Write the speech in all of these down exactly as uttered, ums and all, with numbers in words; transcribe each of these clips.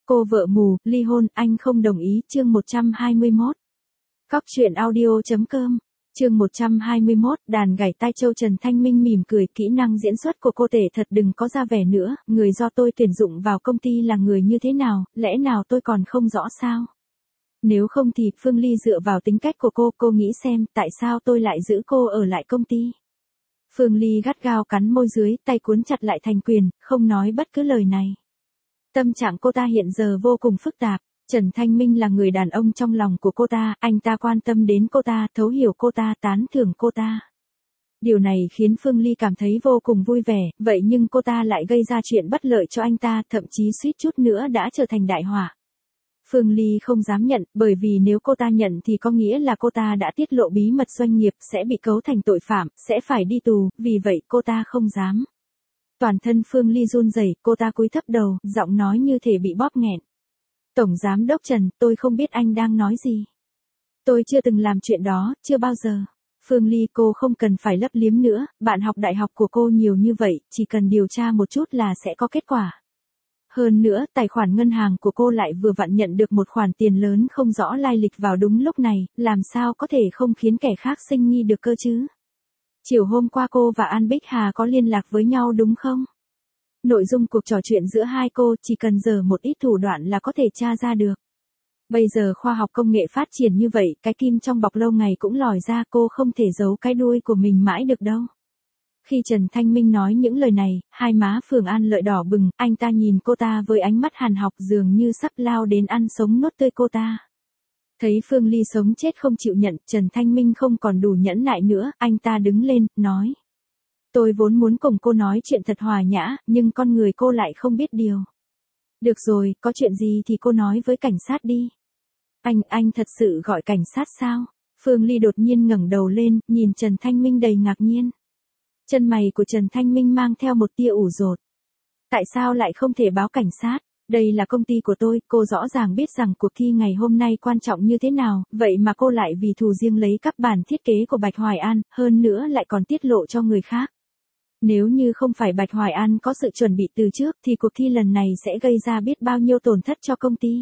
Cô vợ mù, ly hôn, anh không đồng ý, chương một trăm hai mươi mốt. Cóc truyện audio.com, chương một trăm hai mươi mốt, đàn gảy tai châu. Trần Thanh Minh mỉm cười, kỹ năng diễn xuất của cô tệ thật, đừng có ra vẻ nữa, người do tôi tuyển dụng vào công ty là người như thế nào, lẽ nào tôi còn không rõ sao? Nếu không thì, Phương Ly dựa vào tính cách của cô, cô nghĩ xem, tại sao tôi lại giữ cô ở lại công ty? Phương Ly gắt gao cắn môi dưới, tay cuốn chặt lại thành quyền, không nói bất cứ lời này. Tâm trạng cô ta hiện giờ vô cùng phức tạp. Trần Thanh Minh là người đàn ông trong lòng của cô ta, anh ta quan tâm đến cô ta, thấu hiểu cô ta, tán thưởng cô ta. Điều này khiến Phương Ly cảm thấy vô cùng vui vẻ, vậy nhưng cô ta lại gây ra chuyện bất lợi cho anh ta, thậm chí suýt chút nữa đã trở thành đại họa. Phương Ly không dám nhận, bởi vì nếu cô ta nhận thì có nghĩa là cô ta đã tiết lộ bí mật doanh nghiệp, sẽ bị cấu thành tội phạm, sẽ phải đi tù, vì vậy cô ta không dám. Toàn thân Phương Ly run rẩy, cô ta cúi thấp đầu, giọng nói như thể bị bóp nghẹn. Tổng giám đốc Trần, tôi không biết anh đang nói gì. Tôi chưa từng làm chuyện đó, chưa bao giờ. Phương Ly, cô không cần phải lấp liếm nữa, bạn học đại học của cô nhiều như vậy, chỉ cần điều tra một chút là sẽ có kết quả. Hơn nữa, tài khoản ngân hàng của cô lại vừa vặn nhận được một khoản tiền lớn không rõ lai lịch vào đúng lúc này, làm sao có thể không khiến kẻ khác sinh nghi được cơ chứ? Chiều hôm qua cô và An Bích Hà có liên lạc với nhau đúng không? Nội dung cuộc trò chuyện giữa hai cô chỉ cần dở một ít thủ đoạn là có thể tra ra được. Bây giờ khoa học công nghệ phát triển như vậy, cái kim trong bọc lâu ngày cũng lòi ra, cô không thể giấu cái đuôi của mình mãi được đâu. Khi Trần Thanh Minh nói những lời này, hai má Phường An Lợi đỏ bừng, anh ta nhìn cô ta với ánh mắt hàn học dường như sắp lao đến ăn sống nuốt tươi cô ta. Thấy Phương Ly sống chết không chịu nhận, Trần Thanh Minh không còn đủ nhẫn nại nữa, anh ta đứng lên, nói. Tôi vốn muốn cùng cô nói chuyện thật hòa nhã, nhưng con người cô lại không biết điều. Được rồi, có chuyện gì thì cô nói với cảnh sát đi. Anh, anh thật sự gọi cảnh sát sao? Phương Ly đột nhiên ngẩng đầu lên, nhìn Trần Thanh Minh đầy ngạc nhiên. Chân mày của Trần Thanh Minh mang theo một tia ủ rột. Tại sao lại không thể báo cảnh sát? Đây là công ty của tôi, cô rõ ràng biết rằng cuộc thi ngày hôm nay quan trọng như thế nào, vậy mà cô lại vì thù riêng lấy các bản thiết kế của Bạch Hoài An, hơn nữa lại còn tiết lộ cho người khác. Nếu như không phải Bạch Hoài An có sự chuẩn bị từ trước thì cuộc thi lần này sẽ gây ra biết bao nhiêu tổn thất cho công ty.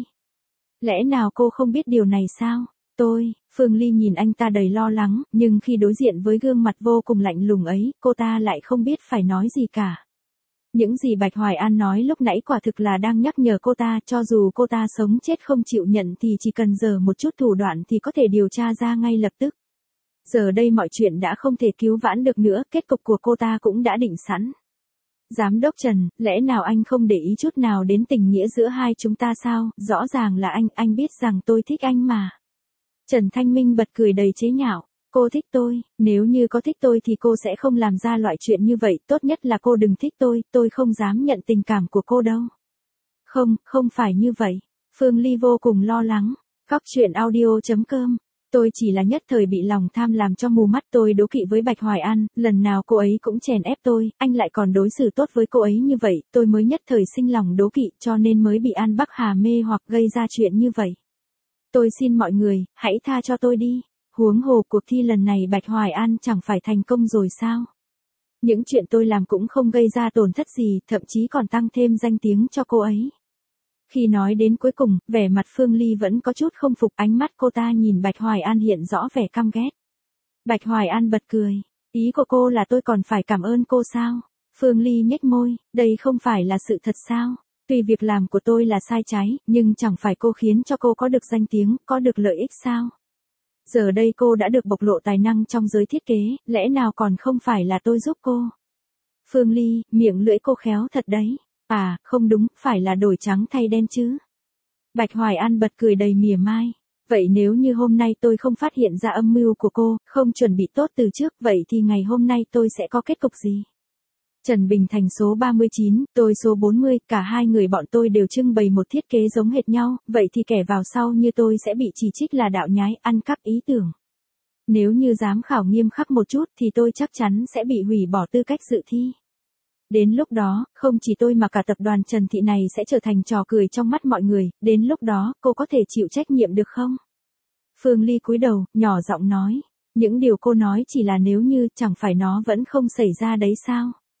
Lẽ nào cô không biết điều này sao? Tôi, Phương Ly nhìn anh ta đầy lo lắng, nhưng khi đối diện với gương mặt vô cùng lạnh lùng ấy, cô ta lại không biết phải nói gì cả. Những gì Bạch Hoài An nói lúc nãy quả thực là đang nhắc nhở cô ta, cho dù cô ta sống chết không chịu nhận thì chỉ cần dở một chút thủ đoạn thì có thể điều tra ra ngay lập tức. Giờ đây mọi chuyện đã không thể cứu vãn được nữa, kết cục của cô ta cũng đã định sẵn. Giám đốc Trần, lẽ nào anh không để ý chút nào đến tình nghĩa giữa hai chúng ta sao? Rõ ràng là anh, anh biết rằng tôi thích anh mà. Trần Thanh Minh bật cười đầy chế nhạo. Cô thích tôi, nếu như có thích tôi thì cô sẽ không làm ra loại chuyện như vậy, tốt nhất là cô đừng thích tôi, tôi không dám nhận tình cảm của cô đâu. Không, không phải như vậy. Phương Ly vô cùng lo lắng. Cóc truyện audio.com. Tôi chỉ là nhất thời bị lòng tham làm cho mù mắt, tôi đố kỵ với Bạch Hoài An, lần nào cô ấy cũng chèn ép tôi, anh lại còn đối xử tốt với cô ấy như vậy, tôi mới nhất thời sinh lòng đố kỵ cho nên mới bị An Bắc Hà mê hoặc gây ra chuyện như vậy. Tôi xin mọi người, hãy tha cho tôi đi. Huống hồ cuộc thi lần này Bạch Hoài An chẳng phải thành công rồi sao? Những chuyện tôi làm cũng không gây ra tổn thất gì, thậm chí còn tăng thêm danh tiếng cho cô ấy. Khi nói đến cuối cùng, vẻ mặt Phương Ly vẫn có chút không phục, ánh mắt cô ta nhìn Bạch Hoài An hiện rõ vẻ căm ghét. Bạch Hoài An bật cười. Ý của cô là tôi còn phải cảm ơn cô sao? Phương Ly nhếch môi, đây không phải là sự thật sao? Tuy việc làm của tôi là sai trái, nhưng chẳng phải cô khiến cho cô có được danh tiếng, có được lợi ích sao? Giờ đây cô đã được bộc lộ tài năng trong giới thiết kế, lẽ nào còn không phải là tôi giúp cô? Phương Ly, miệng lưỡi cô khéo thật đấy. À, không đúng, phải là đổi trắng thay đen chứ. Bạch Hoài An bật cười đầy mỉa mai. Vậy nếu như hôm nay tôi không phát hiện ra âm mưu của cô, không chuẩn bị tốt từ trước, vậy thì ngày hôm nay tôi sẽ có kết cục gì? Trần Bình Thành số ba mươi chín, tôi số bốn mươi, cả hai người bọn tôi đều trưng bày một thiết kế giống hệt nhau, vậy thì kẻ vào sau như tôi sẽ bị chỉ trích là đạo nhái, ăn cắp ý tưởng. Nếu như giám khảo nghiêm khắc một chút thì tôi chắc chắn sẽ bị hủy bỏ tư cách dự thi. Đến lúc đó, không chỉ tôi mà cả tập đoàn Trần Thị này sẽ trở thành trò cười trong mắt mọi người, đến lúc đó, cô có thể chịu trách nhiệm được không? Phương Ly cúi đầu, nhỏ giọng nói, những điều cô nói chỉ là nếu như, chẳng phải nó vẫn không xảy ra đấy sao?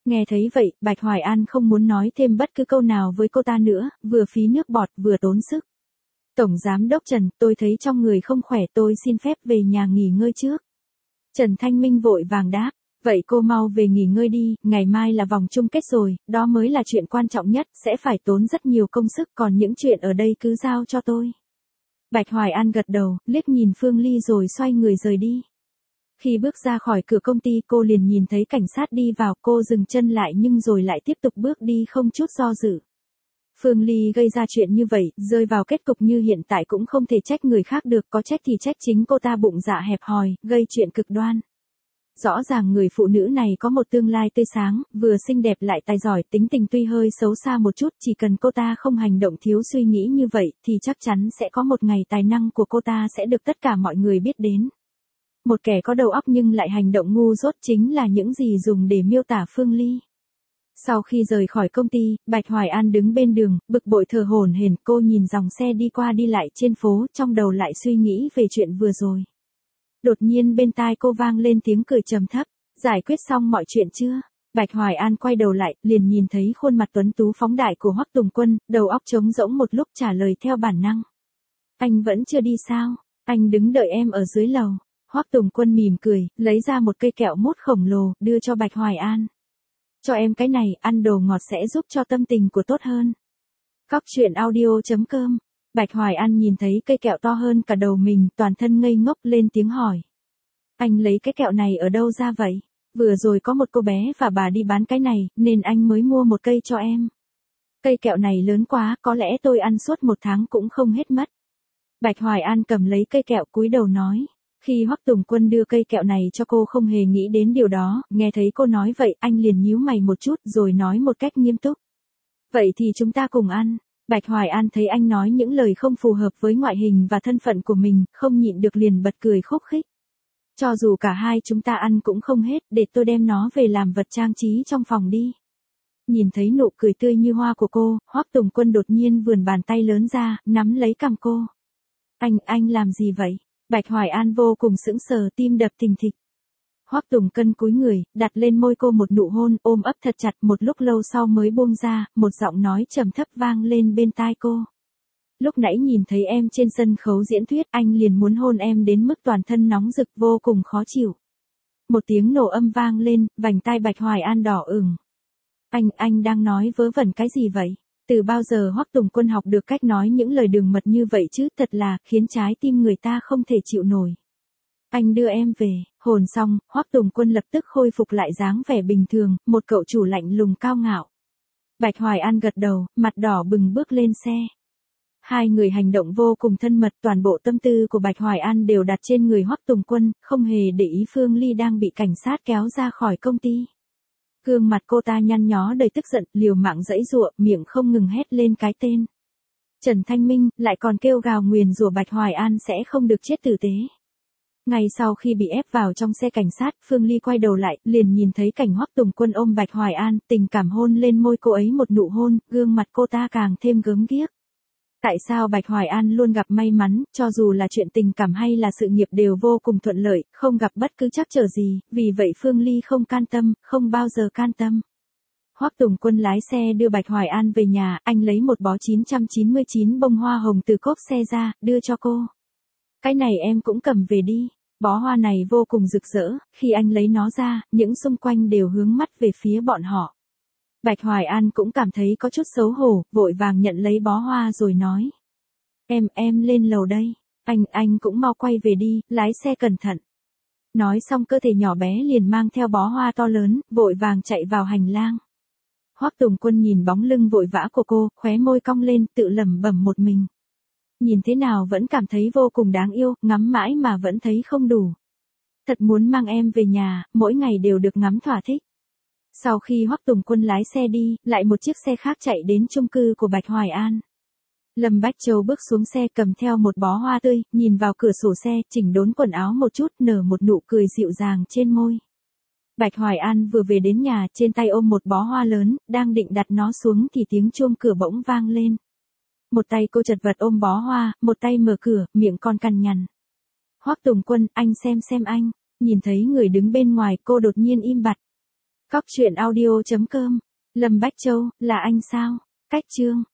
Nghe thấy vậy, Bạch Hoài An không muốn nói thêm bất cứ câu nào với cô ta nữa, vừa phí nước bọt vừa tốn sức. Tổng Giám đốc Trần, tôi thấy trong người không khỏe, tôi xin phép về nhà nghỉ ngơi trước. Trần Thanh Minh vội vàng đáp, vậy cô mau về nghỉ ngơi đi, ngày mai là vòng chung kết rồi, đó mới là chuyện quan trọng nhất, sẽ phải tốn rất nhiều công sức, còn những chuyện ở đây cứ giao cho tôi. Bạch Hoài An gật đầu, liếc nhìn Phương Ly rồi xoay người rời đi. Khi bước ra khỏi cửa công ty cô liền nhìn thấy cảnh sát đi vào, cô dừng chân lại nhưng rồi lại tiếp tục bước đi không chút do dự. Phương Ly gây ra chuyện như vậy, rơi vào kết cục như hiện tại cũng không thể trách người khác được, có trách thì trách chính cô ta bụng dạ hẹp hòi, gây chuyện cực đoan. Rõ ràng người phụ nữ này có một tương lai tươi sáng, vừa xinh đẹp lại tài giỏi, tính tình tuy hơi xấu xa một chút, chỉ cần cô ta không hành động thiếu suy nghĩ như vậy, thì chắc chắn sẽ có một ngày tài năng của cô ta sẽ được tất cả mọi người biết đến. Một kẻ có đầu óc nhưng lại hành động ngu dốt chính là những gì dùng để miêu tả Phương Ly. Sau khi rời khỏi công ty, Bạch Hoài An đứng bên đường, bực bội thở hổn hển, cô nhìn dòng xe đi qua đi lại trên phố, trong đầu lại suy nghĩ về chuyện vừa rồi. Đột nhiên bên tai cô vang lên tiếng cười trầm thấp, giải quyết xong mọi chuyện chưa? Bạch Hoài An quay đầu lại, liền nhìn thấy khuôn mặt tuấn tú phóng đại của Hoắc Tùng Quân, đầu óc trống rỗng một lúc trả lời theo bản năng. Anh vẫn chưa đi sao? Anh đứng đợi em ở dưới lầu. Hoắc Tùng Quân mỉm cười, lấy ra một cây kẹo mút khổng lồ, đưa cho Bạch Hoài An. Cho em cái này, ăn đồ ngọt sẽ giúp cho tâm tình của tốt hơn. Cóc truyện audio chấm com. Bạch Hoài An nhìn thấy cây kẹo to hơn cả đầu mình, toàn thân ngây ngốc lên tiếng hỏi. Anh lấy cái kẹo này ở đâu ra vậy? Vừa rồi có một cô bé và bà đi bán cái này, nên anh mới mua một cây cho em. Cây kẹo này lớn quá, có lẽ tôi ăn suốt một tháng cũng không hết mất. Bạch Hoài An cầm lấy cây kẹo cúi đầu nói. Khi Hoắc Tùng Quân đưa cây kẹo này cho cô không hề nghĩ đến điều đó, nghe thấy cô nói vậy anh liền nhíu mày một chút rồi nói một cách nghiêm túc. Vậy thì chúng ta cùng ăn. Bạch Hoài An thấy anh nói những lời không phù hợp với ngoại hình và thân phận của mình, không nhịn được liền bật cười khúc khích. Cho dù cả hai chúng ta ăn cũng không hết, để tôi đem nó về làm vật trang trí trong phòng đi. Nhìn thấy nụ cười tươi như hoa của cô, Hoắc Tùng Quân đột nhiên vươn bàn tay lớn ra, nắm lấy cằm cô. Anh, anh làm gì vậy? Bạch Hoài An vô cùng sững sờ, tim đập thình thịch. Hoắc Tùng Cân cúi người, đặt lên môi cô một nụ hôn, ôm ấp thật chặt, một lúc lâu sau mới buông ra, một giọng nói trầm thấp vang lên bên tai cô. Lúc nãy nhìn thấy em trên sân khấu diễn thuyết, anh liền muốn hôn em đến mức toàn thân nóng rực vô cùng khó chịu. Một tiếng nổ âm vang lên, vành tai Bạch Hoài An đỏ ửng. Anh, anh đang nói vớ vẩn cái gì vậy? Từ bao giờ Hoắc Tùng Quân học được cách nói những lời đường mật như vậy chứ, thật là khiến trái tim người ta không thể chịu nổi. Anh đưa em về. Hồn xong, Hoắc Tùng Quân lập tức khôi phục lại dáng vẻ bình thường, một cậu chủ lạnh lùng cao ngạo. Bạch Hoài An gật đầu, mặt đỏ bừng bước lên xe. Hai người hành động vô cùng thân mật, toàn bộ tâm tư của Bạch Hoài An đều đặt trên người Hoắc Tùng Quân, không hề để ý Phương Ly đang bị cảnh sát kéo ra khỏi công ty. Gương mặt cô ta nhăn nhó đầy tức giận, liều mạng giãy giụa, miệng không ngừng hét lên cái tên Trần Thanh Minh, lại còn kêu gào nguyền rủa Bạch Hoài An sẽ không được chết tử tế. Ngay sau khi bị ép vào trong xe cảnh sát, Phương Ly quay đầu lại, liền nhìn thấy cảnh Hoắc Tùng Quân ôm Bạch Hoài An, tình cảm hôn lên môi cô ấy một nụ hôn, gương mặt cô ta càng thêm gớm ghiếc. Tại sao Bạch Hoài An luôn gặp may mắn, cho dù là chuyện tình cảm hay là sự nghiệp đều vô cùng thuận lợi, không gặp bất cứ trắc trở gì, vì vậy Phương Ly không can tâm, không bao giờ can tâm. Hoắc Tùng Quân lái xe đưa Bạch Hoài An về nhà, anh lấy một bó chín trăm chín mươi chín bông hoa hồng từ cốp xe ra, đưa cho cô. Cái này em cũng cầm về đi. Bó hoa này vô cùng rực rỡ, khi anh lấy nó ra, những xung quanh đều hướng mắt về phía bọn họ. Bạch Hoài An cũng cảm thấy có chút xấu hổ, vội vàng nhận lấy bó hoa rồi nói. Em, em lên lầu đây. Anh, anh cũng mau quay về đi, lái xe cẩn thận. Nói xong cơ thể nhỏ bé liền mang theo bó hoa to lớn, vội vàng chạy vào hành lang. Hoắc Tùng Quân nhìn bóng lưng vội vã của cô, khóe môi cong lên, tự lẩm bẩm một mình. Nhìn thế nào vẫn cảm thấy vô cùng đáng yêu, ngắm mãi mà vẫn thấy không đủ. Thật muốn mang em về nhà, mỗi ngày đều được ngắm thỏa thích. Sau khi Hoắc Tùng Quân lái xe đi, lại một chiếc xe khác chạy đến chung cư của Bạch Hoài An. Lâm Bách Châu bước xuống xe cầm theo một bó hoa tươi, nhìn vào cửa sổ xe, chỉnh đốn quần áo một chút, nở một nụ cười dịu dàng trên môi. Bạch Hoài An vừa về đến nhà, trên tay ôm một bó hoa lớn, đang định đặt nó xuống thì tiếng chuông cửa bỗng vang lên. Một tay cô chật vật ôm bó hoa, một tay mở cửa, miệng còn cằn nhằn. Hoắc Tùng Quân, anh xem xem anh. Nhìn thấy người đứng bên ngoài, cô đột nhiên im bặt. Cóc truyện audio chấm com. Lâm Bách Châu, là anh sao? Cách chương.